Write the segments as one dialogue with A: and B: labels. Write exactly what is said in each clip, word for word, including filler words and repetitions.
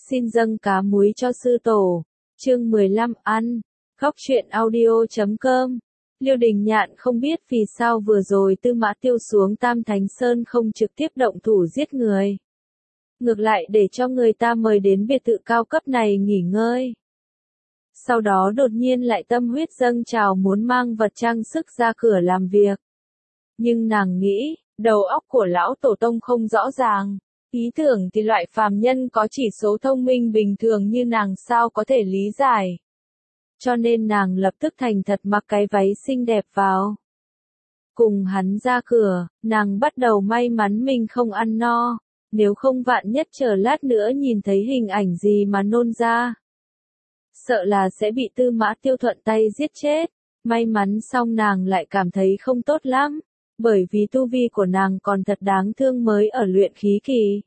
A: Xin dâng cá muối cho sư tổ. Chương mười lăm ăn. Góc truyện audio chấm com. Liêu Đình Nhạn không biết vì sao vừa rồi Tư Mã Tiêu xuống Tam Thánh Sơn không trực tiếp động thủ giết người. Ngược lại để cho người ta mời đến biệt thự cao cấp này nghỉ ngơi. Sau đó đột nhiên lại tâm huyết dâng trào muốn mang vật trang sức ra cửa làm việc. Nhưng nàng nghĩ, đầu óc của lão tổ tông không rõ ràng. Ý tưởng thì loại phàm nhân có chỉ số thông minh bình thường như nàng sao có thể lý giải. Cho nên nàng lập tức thành thật mặc cái váy xinh đẹp vào. Cùng hắn ra cửa, nàng bắt đầu may mắn mình không ăn no, nếu không vạn nhất chờ lát nữa nhìn thấy hình ảnh gì mà nôn ra. Sợ là sẽ bị Tư Mã Tiêu thuận tay giết chết, may mắn xong nàng lại cảm thấy không tốt lắm. Bởi vì tu vi của nàng còn thật đáng thương mới ở luyện khí kỳ.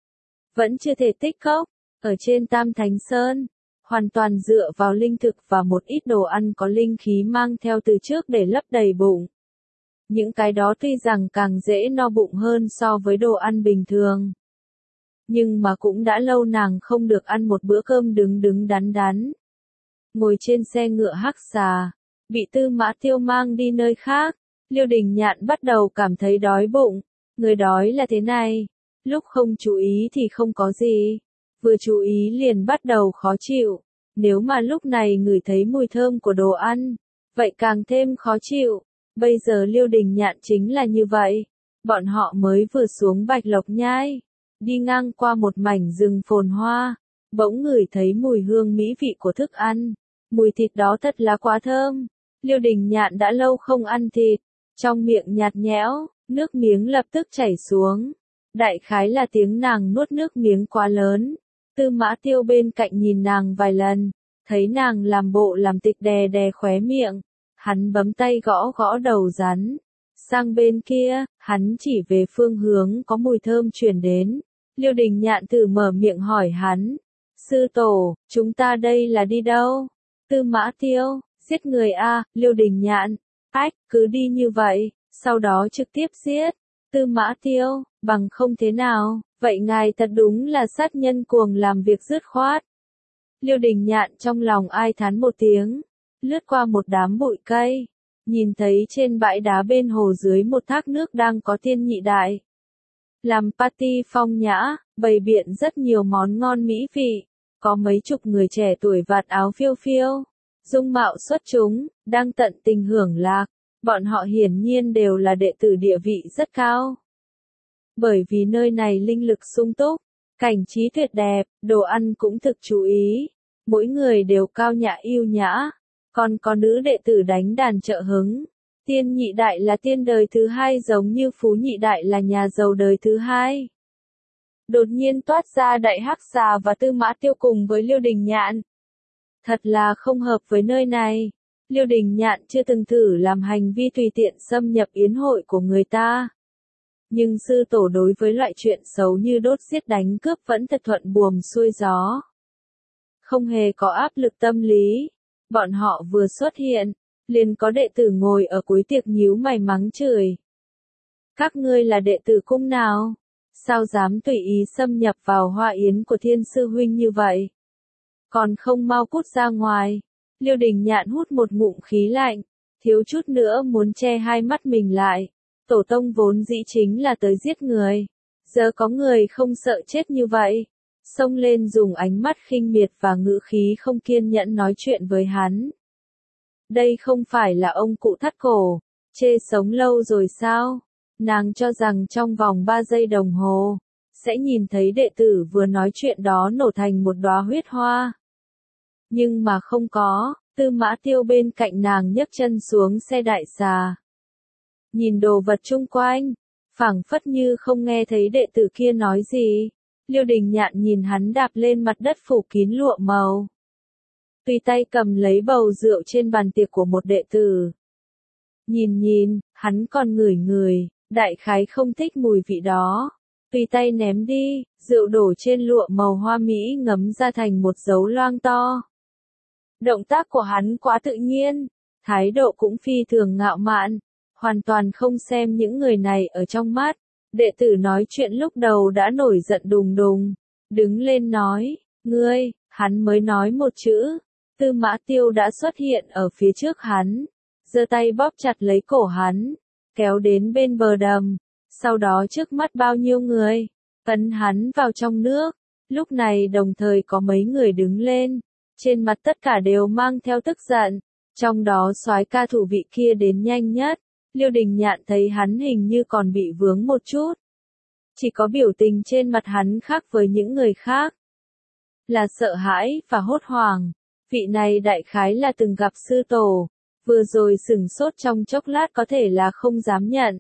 A: Vẫn chưa thể tích cốc, ở trên Tam Thánh Sơn, hoàn toàn dựa vào linh thực và một ít đồ ăn có linh khí mang theo từ trước để lấp đầy bụng. Những cái đó tuy rằng càng dễ no bụng hơn so với đồ ăn bình thường. Nhưng mà cũng đã lâu nàng không được ăn một bữa cơm đứng đứng đắn đắn. Ngồi trên xe ngựa hắc xà, bị Tư Mã Tiêu mang đi nơi khác. Liêu Đình Nhạn bắt đầu cảm thấy đói bụng, người đói là thế này, lúc không chú ý thì không có gì, vừa chú ý liền bắt đầu khó chịu, nếu mà lúc này ngửi thấy mùi thơm của đồ ăn, vậy càng thêm khó chịu, bây giờ Liêu Đình Nhạn chính là như vậy, bọn họ mới vừa xuống Bạch Lộc Nhai, đi ngang qua một mảnh rừng phồn hoa, bỗng ngửi thấy mùi hương mỹ vị của thức ăn, mùi thịt đó thật là quá thơm, Liêu Đình Nhạn đã lâu không ăn thịt. Trong miệng nhạt nhẽo, nước miếng lập tức chảy xuống. Đại khái là tiếng nàng nuốt nước miếng quá lớn. Tư Mã Tiêu bên cạnh nhìn nàng vài lần, thấy nàng làm bộ làm tịch đè đè khóe miệng. Hắn bấm tay gõ gõ đầu rắn. Sang bên kia, hắn chỉ về phương hướng có mùi thơm truyền đến. Liêu Đình Nhạn thử mở miệng hỏi hắn. Sư tổ, chúng ta đây là đi đâu? Tư Mã Tiêu, giết người a, Liêu Đình Nhạn. Ách, cứ đi như vậy, sau đó trực tiếp giết. Tư Mã Tiêu, bằng không thế nào, vậy ngài thật đúng là sát nhân cuồng làm việc dứt khoát. Liêu Đình Nhạn trong lòng ai thán một tiếng, lướt qua một đám bụi cây, nhìn thấy trên bãi đá bên hồ dưới một thác nước đang có Thiên Nhị Đại. Làm party phong nhã, bày biện rất nhiều món ngon mỹ vị, có mấy chục người trẻ tuổi vạt áo phiêu phiêu. Dung mạo xuất chúng, đang tận tình hưởng lạc, bọn họ hiển nhiên đều là đệ tử địa vị rất cao. Bởi vì nơi này linh lực sung túc, cảnh trí tuyệt đẹp, đồ ăn cũng thực chú ý, mỗi người đều cao nhã yêu nhã, còn có nữ đệ tử đánh đàn trợ hứng. Tiên Nhị Đại là tiên đời thứ hai giống như Phú Nhị Đại là nhà giàu đời thứ hai. Đột nhiên toát ra Đại Hắc Xà và Tư Mã Tiêu cùng với Liêu Đình Nhạn. Thật là không hợp với nơi này. Liêu Đình Nhạn chưa từng thử làm hành vi tùy tiện xâm nhập yến hội của người ta. Nhưng sư tổ đối với loại chuyện xấu như đốt giết đánh cướp vẫn thật thuận buồm xuôi gió. Không hề có áp lực tâm lý. Bọn họ vừa xuất hiện, liền có đệ tử ngồi ở cuối tiệc nhíu mày mắng chửi. Các ngươi là đệ tử cung nào? Sao dám tùy ý xâm nhập vào hoa yến của Thiên Sư Huynh như vậy? Còn không mau cút ra ngoài. Liêu Đình Nhạn hút một ngụm khí lạnh, thiếu chút nữa muốn che hai mắt mình lại. Tổ tông vốn dĩ chính là tới giết người. Giờ có người không sợ chết như vậy. Xông lên dùng ánh mắt khinh miệt và ngữ khí không kiên nhẫn nói chuyện với hắn. Đây không phải là ông cụ thắt cổ, chê sống lâu rồi sao? Nàng cho rằng trong vòng ba giây đồng hồ, sẽ nhìn thấy đệ tử vừa nói chuyện đó nổ thành một đóa huyết hoa. Nhưng mà không có, Tư Mã Tiêu bên cạnh nàng nhấc chân xuống xe đại xà. Nhìn đồ vật chung quanh, phảng phất như không nghe thấy đệ tử kia nói gì. Liêu Đình Nhạn nhìn hắn đạp lên mặt đất phủ kín lụa màu. Tùy tay cầm lấy bầu rượu trên bàn tiệc của một đệ tử. Nhìn nhìn, hắn còn ngửi ngửi, đại khái không thích mùi vị đó. Tùy tay ném đi, rượu đổ trên lụa màu hoa mỹ ngấm ra thành một dấu loang to. Động tác của hắn quá tự nhiên, thái độ cũng phi thường ngạo mạn, hoàn toàn không xem những người này ở trong mắt. Đệ tử nói chuyện lúc đầu đã nổi giận đùng đùng, đứng lên nói, Ngươi, hắn mới nói một chữ. Tư Mã Tiêu đã xuất hiện ở phía trước hắn, giơ tay bóp chặt lấy cổ hắn, kéo đến bên bờ đầm, sau đó trước mắt bao nhiêu người, ấn hắn vào trong nước. Lúc này đồng thời có mấy người đứng lên, trên mặt tất cả đều mang theo tức giận, trong đó soái ca thủ vị kia đến nhanh nhất. Liêu Đình Nhạn thấy hắn hình như còn bị vướng một chút, chỉ có biểu tình trên mặt hắn khác với những người khác, là sợ hãi và hốt hoảng. Vị này đại khái là từng gặp sư tổ, vừa rồi sửng sốt trong chốc lát có thể là không dám nhận.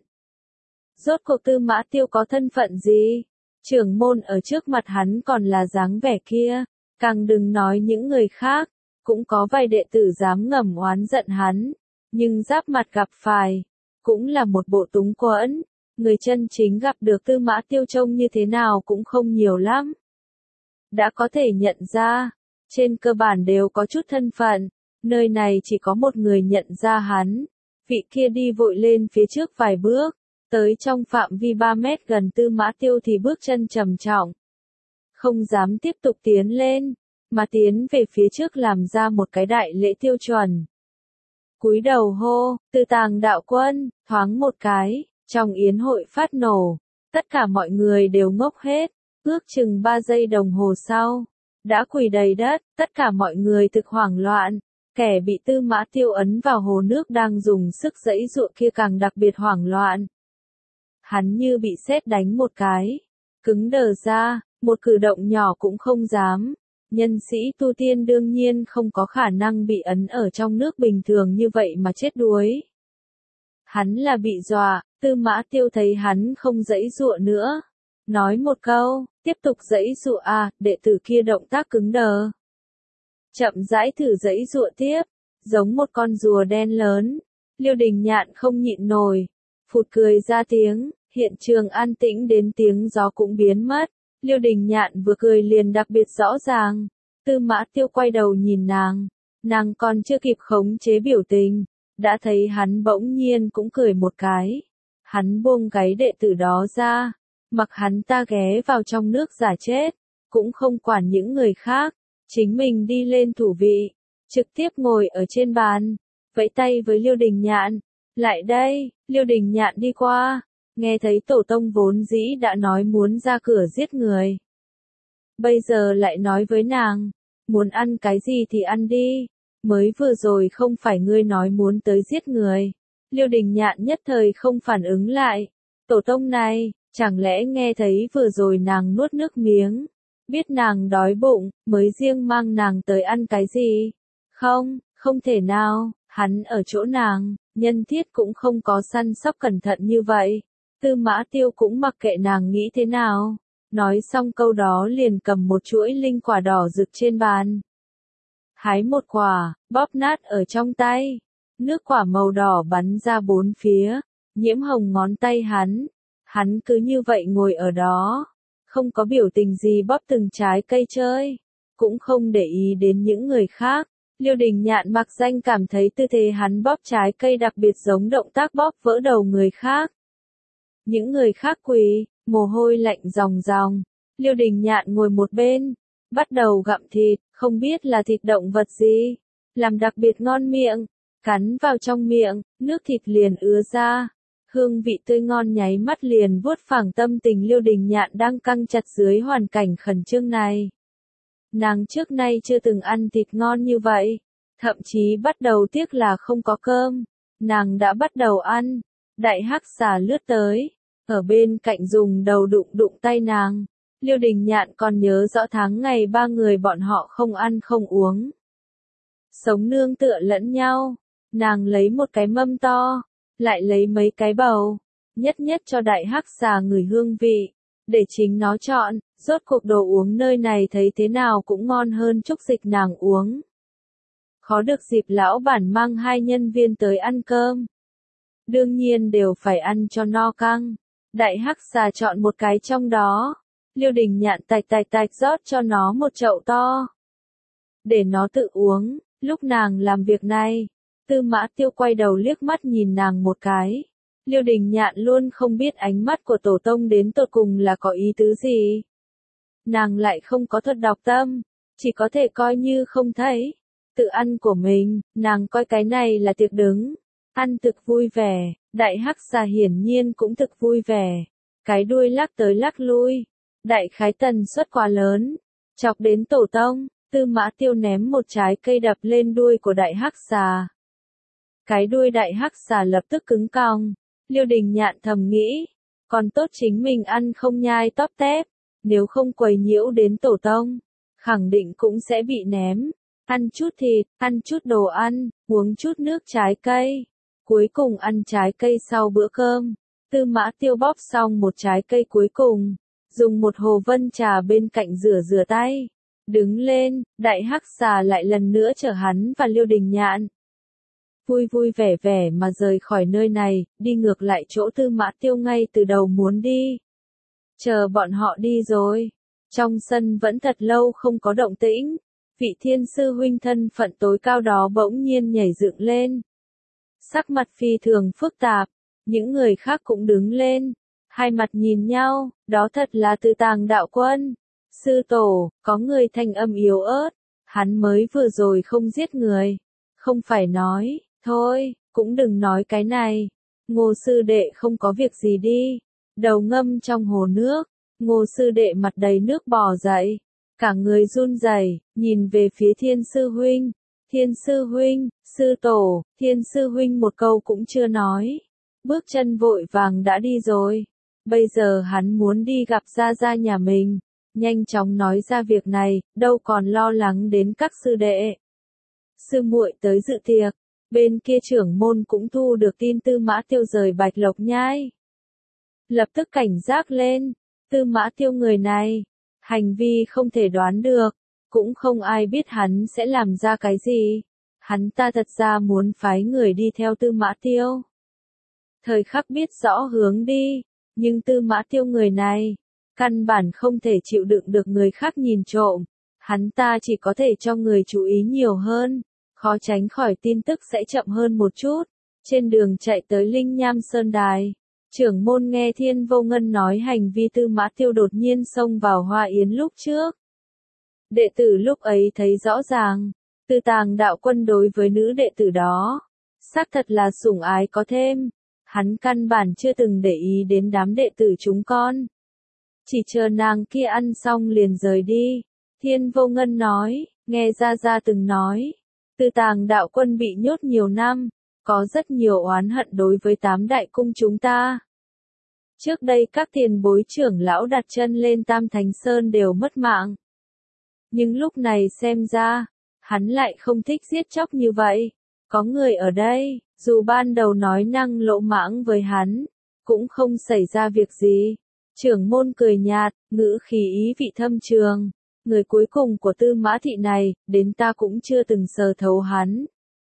A: Rốt cuộc Tư Mã Tiêu có thân phận gì? Trưởng môn ở trước mặt hắn còn là dáng vẻ kia, càng đừng nói những người khác, cũng có vài đệ tử dám ngầm oán giận hắn, nhưng giáp mặt gặp phải, cũng là một bộ túng quẫn, người chân chính gặp được Tư Mã Tiêu trông như thế nào cũng không nhiều lắm. Đã có thể nhận ra, trên cơ bản đều có chút thân phận, nơi này chỉ có một người nhận ra hắn, vị kia đi vội lên phía trước vài bước, tới trong phạm vi ba mét gần Tư Mã Tiêu thì bước chân trầm trọng, không dám tiếp tục tiến lên, mà tiến về phía trước làm ra một cái đại lễ tiêu chuẩn. Cúi đầu hô, Tư Tàng đạo quân, thoáng một cái, trong yến hội phát nổ, tất cả mọi người đều ngốc hết, ước chừng ba giây đồng hồ sau, đã quỳ đầy đất, tất cả mọi người thực hoảng loạn, kẻ bị Tư Mã Tiêu ấn vào hồ nước đang dùng sức giãy giụa kia càng đặc biệt hoảng loạn. Hắn như bị sét đánh một cái, cứng đờ ra, một cử động nhỏ cũng không dám. Nhân sĩ tu tiên đương nhiên không có khả năng bị ấn ở trong nước bình thường như vậy mà chết đuối. Hắn là bị dọa, Tư Mã Tiêu thấy hắn không giãy giụa nữa, nói một câu, tiếp tục giãy giụa à, đệ tử kia động tác cứng đờ. Chậm rãi thử giãy giụa tiếp, giống một con rùa đen lớn. Liêu Đình Nhạn không nhịn nổi, phụt cười ra tiếng, hiện trường an tĩnh đến tiếng gió cũng biến mất. Liêu Đình Nhạn vừa cười liền đặc biệt rõ ràng. Tư Mã Tiêu quay đầu nhìn nàng, nàng còn chưa kịp khống chế biểu tình, đã thấy hắn bỗng nhiên cũng cười một cái. Hắn buông cái đệ tử đó ra, mặc hắn ta ghé vào trong nước giả chết, cũng không quản những người khác, chính mình đi lên thủ vị, trực tiếp ngồi ở trên bàn, vẫy tay với Liêu Đình Nhạn, lại đây. Liêu Đình Nhạn đi qua, nghe thấy tổ tông vốn dĩ đã nói muốn ra cửa giết người, bây giờ lại nói với nàng, muốn ăn cái gì thì ăn đi, mới vừa rồi không phải ngươi nói muốn tới giết người. Liêu Đình Nhạn nhất thời không phản ứng lại, tổ tông này, chẳng lẽ nghe thấy vừa rồi nàng nuốt nước miếng, biết nàng đói bụng, mới riêng mang nàng tới ăn cái gì? Không, không thể nào, hắn ở chỗ nàng, nhân thiết cũng không có săn sóc cẩn thận như vậy. Tư Mã Tiêu cũng mặc kệ nàng nghĩ thế nào, nói xong câu đó liền cầm một chuỗi linh quả đỏ rực trên bàn. Hái một quả, bóp nát ở trong tay, nước quả màu đỏ bắn ra bốn phía, nhiễm hồng ngón tay hắn, hắn cứ như vậy ngồi ở đó, không có biểu tình gì bóp từng trái cây chơi, cũng không để ý đến những người khác. Liêu Đình Nhạn mặc danh cảm thấy tư thế hắn bóp trái cây đặc biệt giống động tác bóp vỡ đầu người khác. Những người khác quỳ, mồ hôi lạnh ròng ròng. Liêu Đình Nhạn ngồi một bên, bắt đầu gặm thịt, không biết là thịt động vật gì, làm đặc biệt ngon miệng, cắn vào trong miệng, nước thịt liền ứa ra, hương vị tươi ngon nháy mắt liền vuốt phẳng tâm tình Liêu Đình Nhạn đang căng chặt dưới hoàn cảnh khẩn trương này. Nàng trước nay chưa từng ăn thịt ngon như vậy, thậm chí bắt đầu tiếc là không có cơm, nàng đã bắt đầu ăn. Đại hắc xà lướt tới, ở bên cạnh dùng đầu đụng đụng tay nàng. Liêu Đình Nhạn còn nhớ rõ tháng ngày ba người bọn họ không ăn không uống, sống nương tựa lẫn nhau. Nàng lấy một cái mâm to, lại lấy mấy cái bầu, nhất nhất cho đại hắc xà ngửi hương vị, để chính nó chọn. Rốt cuộc đồ uống nơi này thấy thế nào cũng ngon hơn trúc dịch nàng uống. Khó được dịp lão bản mang hai nhân viên tới ăn cơm, đương nhiên đều phải ăn cho no căng. Đại hắc xà chọn một cái trong đó, Liêu Đình Nhạn tạch tạch tạch rót cho nó một chậu to, để nó tự uống. Lúc nàng làm việc này, Tư Mã Tiêu quay đầu liếc mắt nhìn nàng một cái. Liêu Đình Nhạn luôn không biết ánh mắt của tổ tông đến tột cùng là có ý tứ gì. Nàng lại không có thuật đọc tâm, chỉ có thể coi như không thấy. Tự ăn của mình, nàng coi cái này là tiệc đứng. Ăn thực vui vẻ, đại hắc xà hiển nhiên cũng thực vui vẻ. Cái đuôi lắc tới lắc lui. Đại khái tần suất quá lớn. Chọc đến tổ tông, Tư Mã Tiêu ném một trái cây đập lên đuôi của đại hắc xà. Cái đuôi đại hắc xà lập tức cứng cong. Liêu Đình Nhạn thầm nghĩ. Còn tốt chính mình ăn không nhai tóp tép. Nếu không quấy nhiễu đến tổ tông, khẳng định cũng sẽ bị ném. Ăn chút thịt, ăn chút đồ ăn, uống chút nước trái cây. Cuối cùng ăn trái cây sau bữa cơm. Tư Mã Tiêu bóp xong một trái cây cuối cùng. Dùng một hồ vân trà bên cạnh rửa rửa tay. Đứng lên, đại hắc xà lại lần nữa chở hắn và Liêu Đình Nhạn. Vui vui vẻ vẻ mà rời khỏi nơi này, đi ngược lại chỗ Tư Mã Tiêu ngay từ đầu muốn đi. Chờ bọn họ đi rồi. Trong sân vẫn thật lâu không có động tĩnh. Vị thiên sư huynh thân phận tối cao đó bỗng nhiên nhảy dựng lên. Sắc mặt phi thường phức tạp. Những người khác cũng đứng lên. Hai mặt nhìn nhau, đó thật là Từ Tàng đạo quân. Sư tổ, có người thanh âm yếu ớt. Hắn mới vừa rồi không giết người. Không phải nói, thôi, cũng đừng nói cái này. Ngô sư đệ không có việc gì đi. Đầu ngâm trong hồ nước. Ngô sư đệ mặt đầy nước bò dậy. Cả người run rẩy, nhìn về phía thiên sư huynh. Thiên sư huynh, sư tổ, thiên sư huynh một câu cũng chưa nói. Bước chân vội vàng đã đi rồi. Bây giờ hắn muốn đi gặp gia gia nhà mình. Nhanh chóng nói ra việc này, đâu còn lo lắng đến các sư đệ. Sư muội tới dự tiệc. Bên kia trưởng môn cũng thu được tin Tư Mã Tiêu rời Bạch Lộc Nhai. Lập tức cảnh giác lên. Tư Mã Tiêu người này, hành vi không thể đoán được, cũng không ai biết hắn sẽ làm ra cái gì. Hắn ta thật ra muốn phái người đi theo Tư Mã Tiêu. Thời khắc biết rõ hướng đi, nhưng Tư Mã Tiêu người này, căn bản không thể chịu đựng được người khác nhìn trộm. Hắn ta chỉ có thể cho người chú ý nhiều hơn, khó tránh khỏi tin tức sẽ chậm hơn một chút. Trên đường chạy tới Linh Nham Sơn Đài. Trưởng môn nghe Thiên Vô Ngân nói hành vi Tư Mã Tiêu đột nhiên xông vào Hoa Yến lúc trước. Đệ tử lúc ấy thấy rõ ràng, Từ Tàng đạo quân đối với nữ đệ tử đó, xác thật là sủng ái có thêm. Hắn căn bản chưa từng để ý đến đám đệ tử chúng con. Chỉ chờ nàng kia ăn xong liền rời đi. Thiên Vô Ngân nói, nghe Gia Gia từng nói, Từ Tàng đạo quân bị nhốt nhiều năm. Có rất nhiều oán hận đối với tám đại cung chúng ta. Trước đây các tiền bối trưởng lão đặt chân lên Tam Thánh Sơn đều mất mạng. Nhưng lúc này xem ra, hắn lại không thích giết chóc như vậy. Có người ở đây, dù ban đầu nói năng lỗ mãng với hắn, cũng không xảy ra việc gì. Trưởng môn cười nhạt, ngữ khí ý vị thâm trường. Người cuối cùng của Tư Mã thị này, đến ta cũng chưa từng sờ thấu hắn.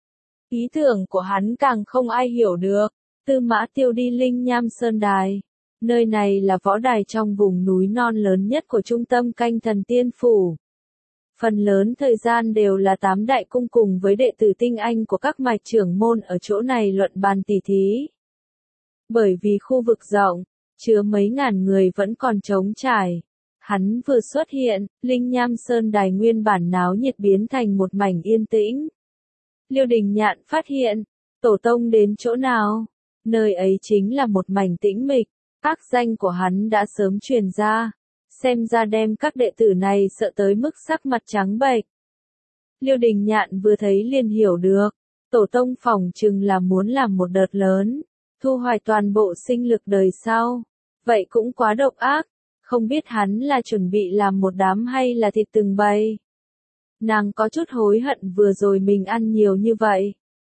A: Ý tưởng của hắn càng không ai hiểu được. Tư Mã Tiêu đi Linh Nham Sơn Đài. Nơi này là võ đài trong vùng núi non lớn nhất của trung tâm canh thần tiên phủ. Phần lớn thời gian đều là tám đại cung cùng với đệ tử tinh anh của các mạch trưởng môn ở chỗ này luận bàn tỉ thí. Bởi vì khu vực rộng, chứa mấy ngàn người vẫn còn trống trải. Hắn vừa xuất hiện, Linh Nham Sơn Đài nguyên bản náo nhiệt biến thành một mảnh yên tĩnh. Liêu Đình Nhạn phát hiện, tổ tông đến chỗ nào, nơi ấy chính là một mảnh tĩnh mịch, ác danh của hắn đã sớm truyền ra, xem ra đem các đệ tử này sợ tới mức sắc mặt trắng bệch. Liêu Đình Nhạn vừa thấy liền hiểu được, tổ tông phỏng chừng là muốn làm một đợt lớn, thu hoạch toàn bộ sinh lực đời sau, vậy cũng quá độc ác, không biết hắn là chuẩn bị làm một đám hay là thịt từng bầy. Nàng có chút hối hận vừa rồi mình ăn nhiều như vậy.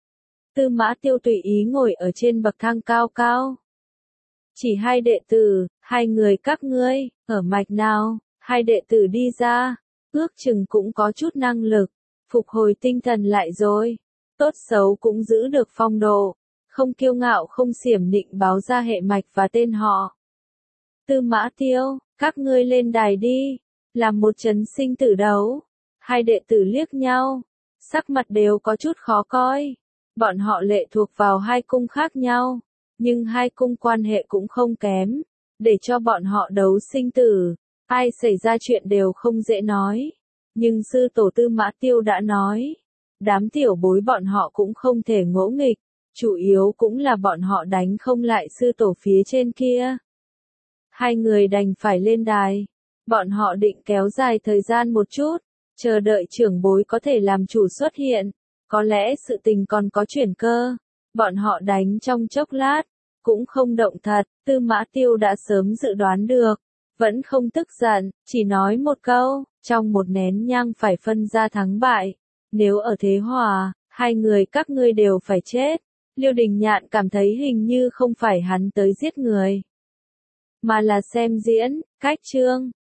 A: Tư Mã Tiêu tùy ý ngồi ở trên bậc thang cao cao. Chỉ hai đệ tử, hai người các ngươi, ở mạch nào, hai đệ tử đi ra, ước chừng cũng có chút năng lực, phục hồi tinh thần lại rồi. Tốt xấu cũng giữ được phong độ, không kiêu ngạo không xiểm nịnh báo ra hệ mạch và tên họ. Tư Mã Tiêu, các ngươi lên đài đi, làm một trận sinh tử đấu. Hai đệ tử liếc nhau, sắc mặt đều có chút khó coi. Bọn họ lệ thuộc vào hai cung khác nhau, nhưng hai cung quan hệ cũng không kém. Để cho bọn họ đấu sinh tử, ai xảy ra chuyện đều không dễ nói. Nhưng sư tổ Tư Mã Tiêu đã nói, đám tiểu bối bọn họ cũng không thể ngỗ nghịch, chủ yếu cũng là bọn họ đánh không lại sư tổ phía trên kia. Hai người đành phải lên đài, bọn họ định kéo dài thời gian một chút, chờ đợi trưởng bối có thể làm chủ xuất hiện, có lẽ sự tình còn có chuyển cơ. Bọn họ đánh trong chốc lát, cũng không động thật, Tư Mã Tiêu đã sớm dự đoán được, vẫn không tức giận, chỉ nói một câu, trong một nén nhang phải phân ra thắng bại, nếu ở thế hòa, hai người các ngươi đều phải chết. Liêu Đình Nhạn cảm thấy hình như không phải hắn tới giết người, mà là xem diễn, cách chương.